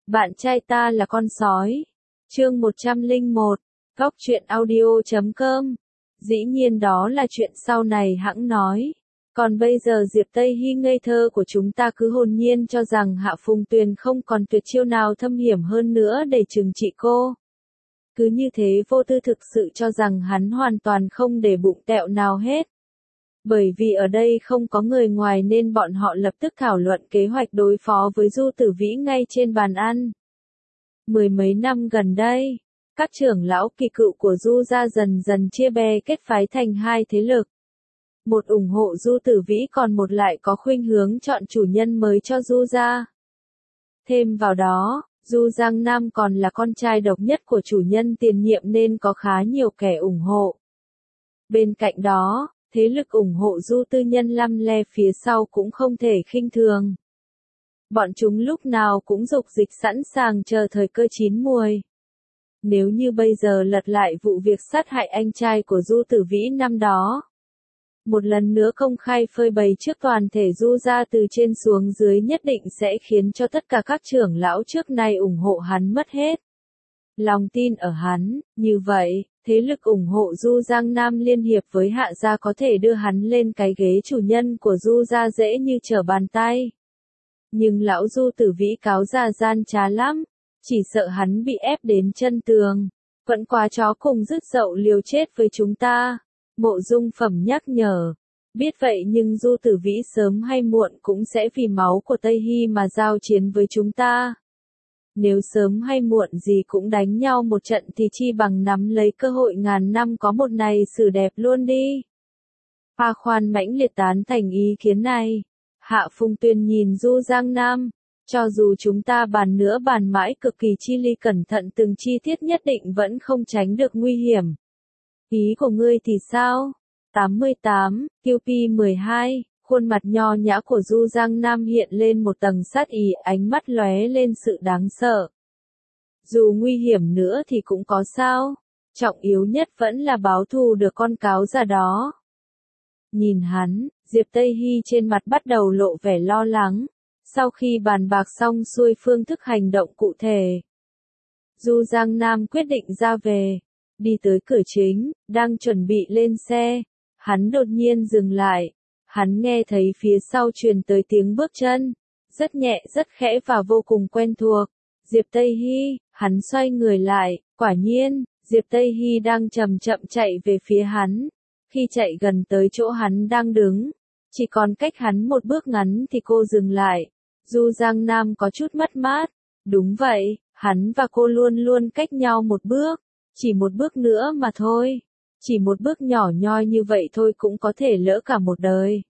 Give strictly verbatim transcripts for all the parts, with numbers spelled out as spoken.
Bạn trai ta là con sói. Chương một trăm lẻ một. Góc truyện audio chấm com. Dĩ nhiên đó là chuyện sau này hẵng nói. Còn bây giờ Diệp Tây Hy ngây thơ của chúng ta cứ hồn nhiên cho rằng Hạ Phùng Tuyền không còn tuyệt chiêu nào thâm hiểm hơn nữa để trừng trị cô. Cứ như thế vô tư thực sự cho rằng hắn hoàn toàn không để bụng tẹo nào hết. Bởi vì ở đây không có người ngoài nên bọn họ lập tức thảo luận kế hoạch đối phó với Du Tử Vĩ ngay trên bàn ăn. Mười mấy năm gần đây, các trưởng lão kỳ cựu của Du gia dần dần chia bè kết phái thành hai thế lực. Một ủng hộ Du Tử Vĩ, còn một lại có khuynh hướng chọn chủ nhân mới cho Du gia. Thêm vào đó, Du Giang Nam còn là con trai độc nhất của chủ nhân tiền nhiệm nên có khá nhiều kẻ ủng hộ. Bên cạnh đó, thế lực ủng hộ Du tư nhân lăm le phía sau cũng không thể khinh thường. Bọn chúng lúc nào cũng dục dịch sẵn sàng chờ thời cơ chín muồi. Nếu như bây giờ lật lại vụ việc sát hại anh trai của Du Tử Vĩ năm đó, một lần nữa công khai phơi bày trước toàn thể Du gia từ trên xuống dưới, nhất định sẽ khiến cho tất cả các trưởng lão trước nay ủng hộ hắn mất hết lòng tin ở hắn. Như vậy, thế lực ủng hộ Du Giang Nam liên hiệp với Hạ gia có thể đưa hắn lên cái ghế chủ nhân của Du gia dễ như trở bàn tay. Nhưng lão Du Tử Vĩ cáo già gian trá lắm, chỉ sợ hắn bị ép đến chân tường, vẫn quá chó cùng dứt dậu liều chết với chúng ta. Mộ Dung Phẩm nhắc nhở. Biết vậy nhưng Du Tử Vĩ sớm hay muộn cũng sẽ vì máu của Tây Hy mà giao chiến với chúng ta. Nếu sớm hay muộn gì cũng đánh nhau một trận thì chi bằng nắm lấy cơ hội ngàn năm có một này xử đẹp luôn đi. Hoa Khoan mãnh liệt tán thành ý kiến này. Hạ Phùng Tuyền nhìn Du Giang Nam. Cho dù chúng ta bàn nữa bàn mãi cực kỳ chi ly cẩn thận từng chi tiết nhất định vẫn không tránh được nguy hiểm. Ý của ngươi thì sao? tám mươi tám, Q P mười hai, khuôn mặt nho nhã của Du Giang Nam hiện lên một tầng sát ý, ánh mắt lóe lên sự đáng sợ. Dù nguy hiểm nữa thì cũng có sao? Trọng yếu nhất vẫn là báo thù được con cáo già đó. Nhìn hắn, Diệp Tây Hy trên mặt bắt đầu lộ vẻ lo lắng. Sau khi bàn bạc xong xuôi phương thức hành động cụ thể, Du Giang Nam quyết định ra về. Đi tới cửa chính, đang chuẩn bị lên xe, hắn đột nhiên dừng lại. Hắn nghe thấy phía sau truyền tới tiếng bước chân, rất nhẹ rất khẽ và vô cùng quen thuộc. Diệp Tây Hy. Hắn xoay người lại, quả nhiên, Diệp Tây Hy đang chậm chậm chạy về phía hắn. Khi chạy gần tới chỗ hắn đang đứng, chỉ còn cách hắn một bước ngắn thì cô dừng lại. Du Giang Nam có chút mất mát. Đúng vậy, hắn và cô luôn luôn cách nhau một bước. Chỉ một bước nữa mà thôi. Chỉ một bước nhỏ nhoi như vậy thôi cũng có thể lỡ cả một đời.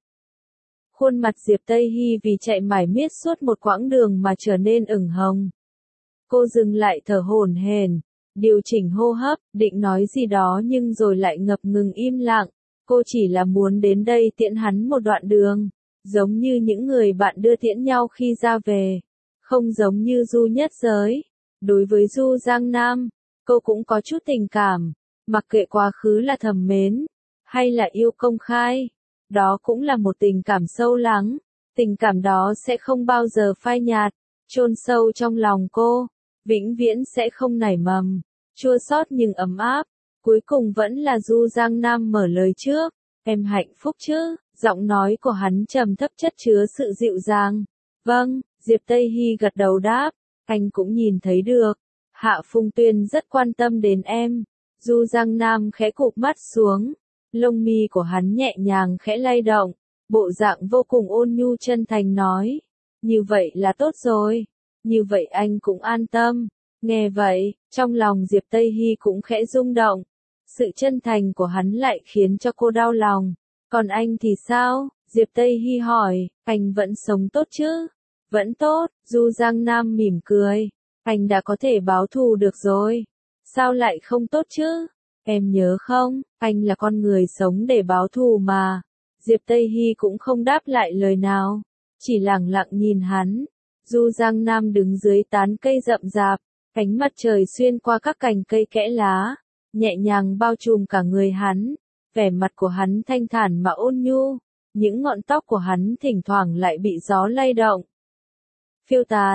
Khuôn mặt Diệp Tây Hy vì chạy mải miết suốt một quãng đường mà trở nên ửng hồng. Cô dừng lại thở hổn hển, điều chỉnh hô hấp, định nói gì đó nhưng rồi lại ngập ngừng im lặng. Cô chỉ là muốn đến đây tiễn hắn một đoạn đường, giống như những người bạn đưa tiễn nhau khi ra về. Không giống như Du Nhất Giới. Đối với Du Giang Nam, cô cũng có chút tình cảm, mặc kệ quá khứ là thầm mến, hay là yêu công khai, đó cũng là một tình cảm sâu lắng, tình cảm đó sẽ không bao giờ phai nhạt, chôn sâu trong lòng cô, vĩnh viễn sẽ không nảy mầm, chua xót nhưng ấm áp. Cuối cùng vẫn là Du Giang Nam mở lời trước, em hạnh phúc chứ, giọng nói của hắn trầm thấp chất chứa sự dịu dàng. Vâng, Diệp Tây Hy gật đầu đáp, anh cũng nhìn thấy được. Hạ Phùng Tuyền rất quan tâm đến em. Du Giang Nam khẽ cụp mắt xuống. Lông mi của hắn nhẹ nhàng khẽ lay động. Bộ dạng vô cùng ôn nhu chân thành nói. Như vậy là tốt rồi. Như vậy anh cũng an tâm. Nghe vậy, trong lòng Diệp Tây Hy cũng khẽ rung động. Sự chân thành của hắn lại khiến cho cô đau lòng. Còn anh thì sao? Diệp Tây Hy hỏi. Anh vẫn sống tốt chứ? Vẫn tốt. Du Giang Nam mỉm cười. Anh đã có thể báo thù được rồi. Sao lại không tốt chứ? Em nhớ không, anh là con người sống để báo thù mà. Diệp Tây Hy cũng không đáp lại lời nào, chỉ lặng lặng nhìn hắn. Du Giang Nam đứng dưới tán cây rậm rạp, ánh mặt trời xuyên qua các cành cây kẽ lá, nhẹ nhàng bao trùm cả người hắn. Vẻ mặt của hắn thanh thản mà ôn nhu, những ngọn tóc của hắn thỉnh thoảng lại bị gió lay động, phiêu tán,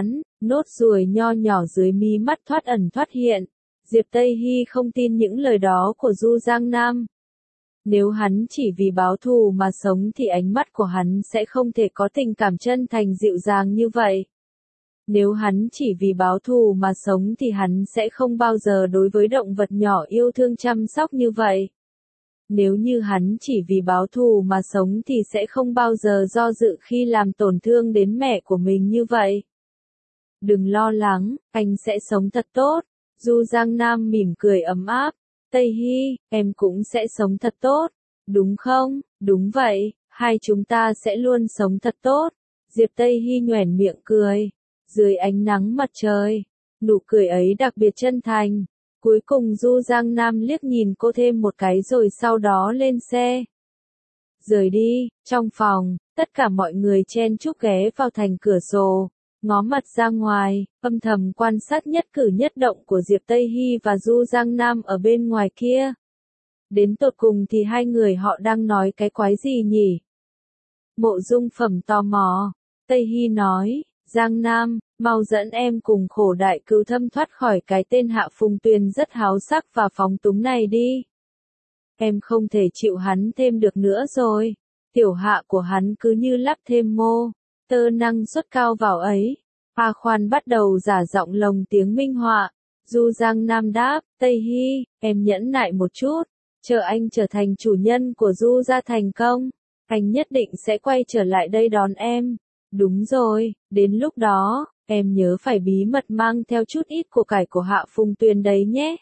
Nốt ruồi nho nhỏ dưới mí mắt thoát ẩn thoát hiện. Diệp Tây Hy không tin những lời đó của Du Giang Nam. Nếu hắn chỉ vì báo thù mà sống thì ánh mắt của hắn sẽ không thể có tình cảm chân thành dịu dàng như vậy. Nếu hắn chỉ vì báo thù mà sống thì hắn sẽ không bao giờ đối với động vật nhỏ yêu thương chăm sóc như vậy. Nếu như hắn chỉ vì báo thù mà sống thì sẽ không bao giờ do dự khi làm tổn thương đến mẹ của mình như vậy. Đừng lo lắng, anh sẽ sống thật tốt. Du Giang Nam mỉm cười ấm áp. Tây Hy, em cũng sẽ sống thật tốt. Đúng không? Đúng vậy, hai chúng ta sẽ luôn sống thật tốt. Diệp Tây Hy nhoẻn miệng cười. Dưới ánh nắng mặt trời, nụ cười ấy đặc biệt chân thành. Cuối cùng Du Giang Nam liếc nhìn cô thêm một cái rồi sau đó lên xe. Rời đi, trong phòng, tất cả mọi người chen chúc ghé vào thành cửa sổ, ngó mặt ra ngoài, âm thầm quan sát nhất cử nhất động của Diệp Tây Hy và Du Giang Nam ở bên ngoài kia. Đến tột cùng thì hai người họ đang nói cái quái gì nhỉ? Mộ Dung Phẩm tò mò. Tây Hy nói, Giang Nam, mau dẫn em cùng khổ đại cứu thâm thoát khỏi cái tên Hạ Phùng Tuyền rất háo sắc và phóng túng này đi. Em không thể chịu hắn thêm được nữa rồi. Tiểu hạ của hắn cứ như lắp thêm mô tơ năng suất cao vào ấy. A Khoan bắt đầu giả giọng lồng tiếng minh họa. Du Giang Nam đáp, Tây Hy, em nhẫn nại một chút. Chờ anh trở thành chủ nhân của Du gia thành công, anh nhất định sẽ quay trở lại đây đón em. Đúng rồi, đến lúc đó, em nhớ phải bí mật mang theo chút ít của cải của Hạ Phùng Tuyền đấy nhé.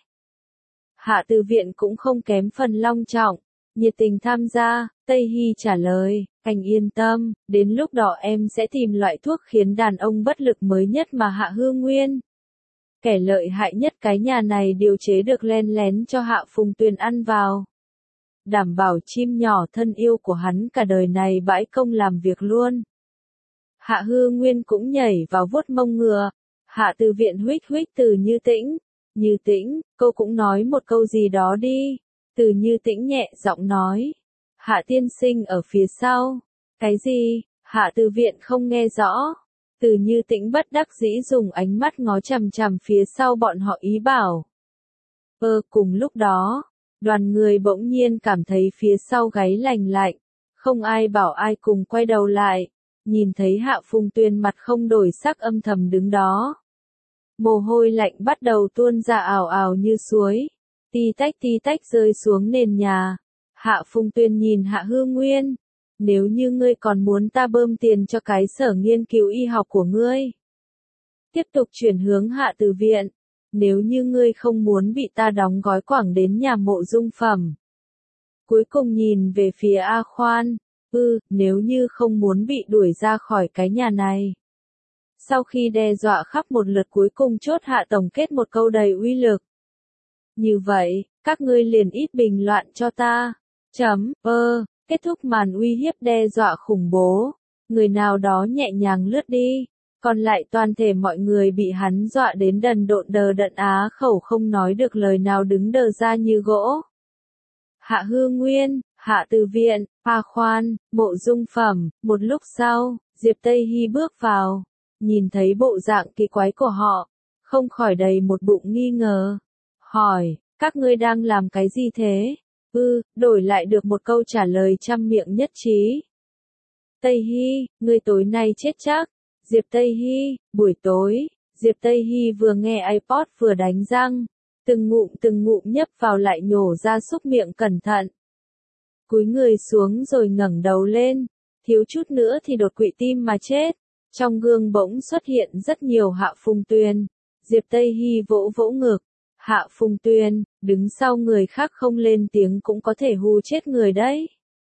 Hạ Từ Viện cũng không kém phần long trọng, nhiệt tình tham gia. Tây Hy trả lời, anh yên tâm, đến lúc đó em sẽ tìm loại thuốc khiến đàn ông bất lực mới nhất mà Hạ Hư Nguyên, kẻ lợi hại nhất cái nhà này điều chế được len lén cho Hạ Phùng Tuyền ăn vào. Đảm bảo chim nhỏ thân yêu của hắn cả đời này bãi công làm việc luôn. Hạ Hư Nguyên cũng nhảy vào vuốt mông ngựa. Hạ Từ Viện huých huých Từ Như Tĩnh. Như Tĩnh, cô cũng nói một câu gì đó đi. Từ Như Tĩnh nhẹ giọng nói. Hạ tiên sinh ở phía sau. Cái gì? Hạ Từ Viện không nghe rõ. Từ Như Tĩnh bất đắc dĩ dùng ánh mắt ngó chằm chằm phía sau bọn họ ý bảo. Ơ, cùng lúc đó, đoàn người bỗng nhiên cảm thấy phía sau gáy lành lạnh. Không ai bảo ai cùng quay đầu lại. Nhìn thấy Hạ Phùng Tuyền mặt không đổi sắc âm thầm đứng đó. Mồ hôi lạnh bắt đầu tuôn ra ào ào như suối. Ti tách ti tách rơi xuống nền nhà. Hạ Phùng Tuyền nhìn Hạ Hư Nguyên. Nếu như ngươi còn muốn ta bơm tiền cho cái sở nghiên cứu y học của ngươi. Tiếp tục chuyển hướng Hạ Từ Viện. Nếu như ngươi không muốn bị ta đóng gói quẳng đến nhà Mộ Dung Phẩm. Cuối cùng nhìn về phía A Khoan. Ừ, nếu như không muốn bị đuổi ra khỏi cái nhà này. Sau khi đe dọa khắp một lượt cuối cùng chốt Hạ tổng kết một câu đầy uy lực. Như vậy, các ngươi liền ít bình loạn cho ta. Chấm, ơ, kết thúc màn uy hiếp đe dọa khủng bố. Người nào đó nhẹ nhàng lướt đi. Còn lại toàn thể mọi người bị hắn dọa đến đần độn đờ đẫn á khẩu không nói được lời nào đứng đờ ra như gỗ. Hạ Hư Nguyên, Hạ Từ Viện, A Khoan, Mộ Dung Phẩm. Một lúc sau, Diệp Tây Hy bước vào. Nhìn thấy bộ dạng kỳ quái của họ, không khỏi đầy một bụng nghi ngờ. Hỏi, các ngươi đang làm cái gì thế? Ừ, đổi lại được một câu trả lời trăm miệng nhất trí. Tây Hy, ngươi tối nay chết chắc. Diệp Tây Hy, buổi tối, Diệp Tây Hy vừa nghe iPod vừa đánh răng. Từng ngụm từng ngụm nhấp vào lại nhổ ra xúc miệng cẩn thận. Cúi người xuống rồi ngẩng đầu lên. Thiếu chút nữa thì đột quỵ tim mà chết. Trong gương bỗng xuất hiện rất nhiều Hạ Phùng Tuyền. Diệp Tây Hy vỗ vỗ ngực. Hạ Phùng Tuyền, đứng sau người khác không lên tiếng cũng có thể hù chết người đấy.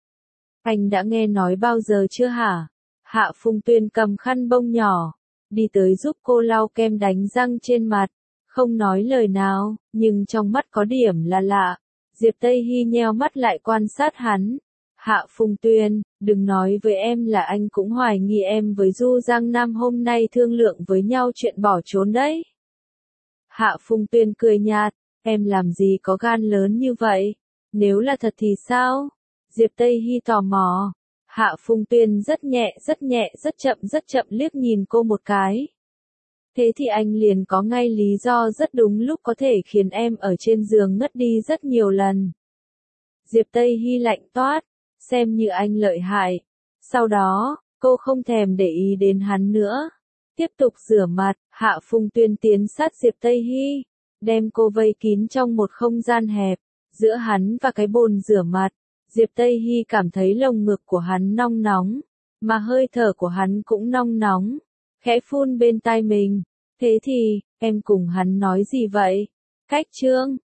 Anh đã nghe nói bao giờ chưa hả? Hạ Phùng Tuyền cầm khăn bông nhỏ. Đi tới giúp cô lau kem đánh răng trên mặt. Không nói lời nào, nhưng trong mắt có điểm là lạ. Diệp Tây Hy nheo mắt lại quan sát hắn. Hạ Phùng Tuyền, đừng nói với em là anh cũng hoài nghi em với Du Giang Nam hôm nay thương lượng với nhau chuyện bỏ trốn đấy. Hạ Phùng Tuyền cười nhạt, em làm gì có gan lớn như vậy? Nếu là thật thì sao? Diệp Tây Hy tò mò. Hạ Phùng Tuyền rất nhẹ rất nhẹ rất chậm rất chậm liếc nhìn cô một cái. Thế thì anh liền có ngay lý do rất đúng lúc có thể khiến em ở trên giường ngất đi rất nhiều lần. Diệp Tây Hy lạnh toát, xem như anh lợi hại. Sau đó, cô không thèm để ý đến hắn nữa. Tiếp tục rửa mặt, Hạ Phùng Tuyên tiến sát Diệp Tây Hy, đem cô vây kín trong một không gian hẹp, giữa hắn và cái bồn rửa mặt. Diệp Tây Hy cảm thấy lồng ngực của hắn nong nóng, mà hơi thở của hắn cũng nong nóng, khẽ phun bên tai mình. Thế thì, em cùng hắn nói gì vậy? Cách trương,